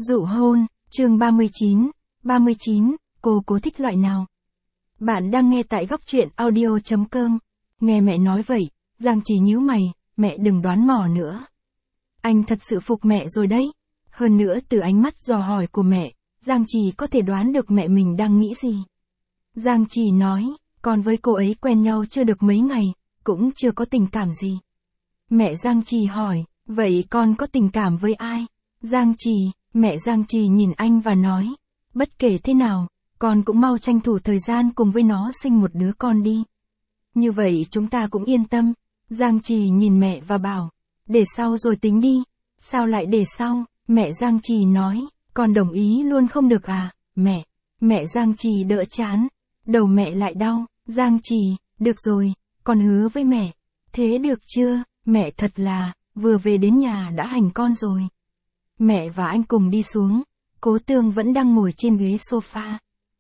Dụ hôn, chương 39, cô thích loại nào? Bạn đang nghe tại góc truyện audio.com. Nghe mẹ nói vậy, Giang Trì nhíu mày, mẹ đừng đoán mò nữa. Anh thật sự phục mẹ rồi đấy. Hơn nữa từ ánh mắt dò hỏi của mẹ, Giang Trì có thể đoán được mẹ mình đang nghĩ gì. Giang Trì nói, con với cô ấy quen nhau chưa được mấy ngày, cũng chưa có tình cảm gì. Mẹ Giang Trì hỏi, vậy con có tình cảm với ai? Mẹ Giang Trì nhìn anh và nói, bất kể thế nào, con cũng mau tranh thủ thời gian cùng với nó sinh một đứa con đi. Như vậy chúng ta cũng yên tâm. Giang Trì nhìn mẹ và bảo, để sau rồi tính đi. Sao lại để sau? Mẹ Giang Trì nói, con đồng ý luôn không được à, mẹ. Mẹ Giang Trì đỡ chán, đầu mẹ lại đau. Giang Trì, được rồi, con hứa với mẹ. Thế được chưa? Mẹ thật là, vừa về đến nhà đã hành con rồi. Mẹ và anh cùng đi xuống, Cố Tương vẫn đang ngồi trên ghế sofa.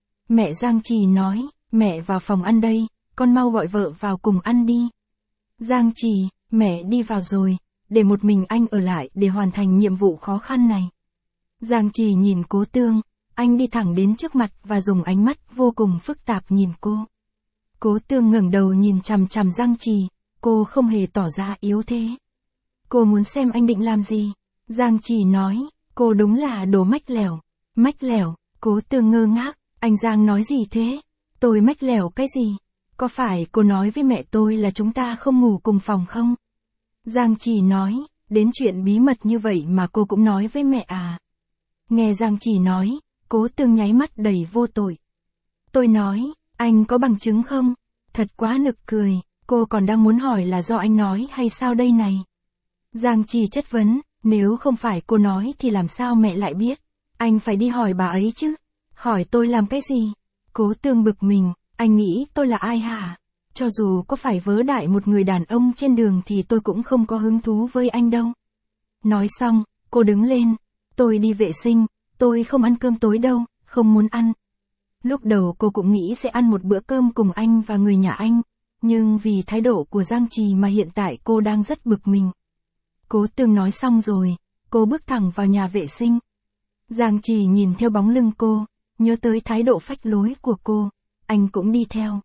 Mẹ Giang Trì nói, mẹ vào phòng ăn đây, con mau gọi vợ vào cùng ăn đi. Giang Trì, mẹ đi vào rồi, để một mình anh ở lại để hoàn thành nhiệm vụ khó khăn này. Giang Trì nhìn Cố Tương, anh đi thẳng đến trước mặt và dùng ánh mắt vô cùng phức tạp nhìn cô. Cố Tương ngẩng đầu nhìn chằm chằm Giang Trì, cô không hề tỏ ra yếu thế. Cô muốn xem anh định làm gì. Giang Trì nói, cô đúng là đồ mách lẻo. Mách lẻo? Cố Tương ngơ ngác, anh Giang nói gì thế? Tôi mách lẻo cái gì? Có phải cô nói với mẹ tôi là chúng ta không ngủ cùng phòng không? Giang Trì nói, đến chuyện bí mật như vậy mà cô cũng nói với mẹ à? Nghe Giang Trì nói, Cố Tương nháy mắt đầy vô tội. Tôi nói, anh có bằng chứng không? Thật quá nực cười, cô còn đang muốn hỏi là do anh nói hay sao đây này? Giang Trì chất vấn, nếu không phải cô nói thì làm sao mẹ lại biết? Anh phải đi hỏi bà ấy chứ. Hỏi tôi làm cái gì? Cố Tương bực mình, anh nghĩ tôi là ai hả? Cho dù có phải vớ đại một người đàn ông trên đường thì tôi cũng không có hứng thú với anh đâu. Nói xong, cô đứng lên. Tôi đi vệ sinh, tôi không ăn cơm tối đâu, không muốn ăn. Lúc đầu cô cũng nghĩ sẽ ăn một bữa cơm cùng anh và người nhà anh, nhưng vì thái độ của Giang Trì mà hiện tại cô đang rất bực mình. Cố Tương nói xong rồi, cô bước thẳng vào nhà vệ sinh. Giang Trì nhìn theo bóng lưng cô, nhớ tới thái độ phách lối của cô, anh cũng đi theo.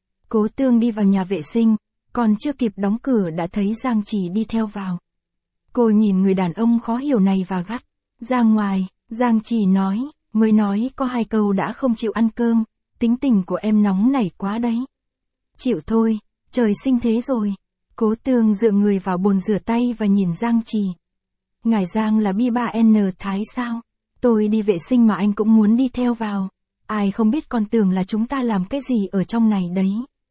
Cố Tương đi vào nhà vệ sinh, còn chưa kịp đóng cửa đã thấy Giang Trì đi theo vào. Cô nhìn người đàn ông khó hiểu này và gắt, ra ngoài. Giang Trì nói, mới nói có 2 câu đã không chịu ăn cơm, tính tình của em nóng nảy quá đấy. Chịu thôi, trời sinh thế rồi. Cố Tương dựa người vào bồn rửa tay và nhìn Giang Trì. Ngài Giang là B3N Thái sao? Tôi đi vệ sinh mà anh cũng muốn đi theo vào. Ai không biết con tưởng là chúng ta làm cái gì ở trong này đấy.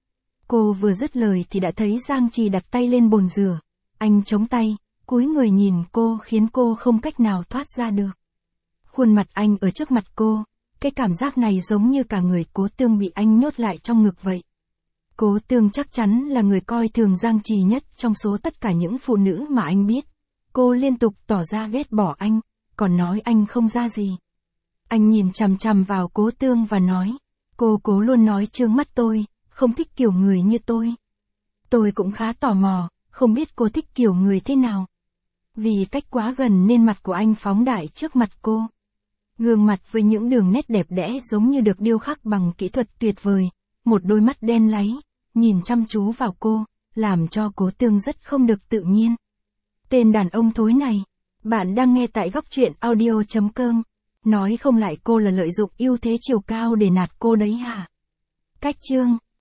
Cô vừa dứt lời thì đã thấy Giang Trì đặt tay lên bồn rửa. Anh chống tay, cúi người nhìn cô khiến cô không cách nào thoát ra được. Khuôn mặt anh ở trước mặt cô, cái cảm giác này giống như cả người Cố Tương bị anh nhốt lại trong ngực vậy. Cố Tương chắc chắn là người coi thường Giang Trì nhất trong số tất cả những phụ nữ mà anh biết. Cô liên tục tỏ ra ghét bỏ anh, còn nói anh không ra gì. Anh nhìn chằm chằm vào Cố Tương và nói, cô cố luôn nói trướng mắt tôi, không thích kiểu người như tôi. Tôi cũng khá tò mò, không biết cô thích kiểu người thế nào. Vì cách quá gần nên mặt của anh phóng đại trước mặt cô. Gương mặt với những đường nét đẹp đẽ giống như được điêu khắc bằng kỹ thuật tuyệt vời, một đôi mắt đen láy, nhìn chăm chú vào cô, làm cho Cố Tương rất không được tự nhiên. Tên đàn ông thối này, bạn đang nghe tại góc truyện audio.com, nói không lại cô là lợi dụng ưu thế chiều cao để nạt cô đấy hả? Cách chương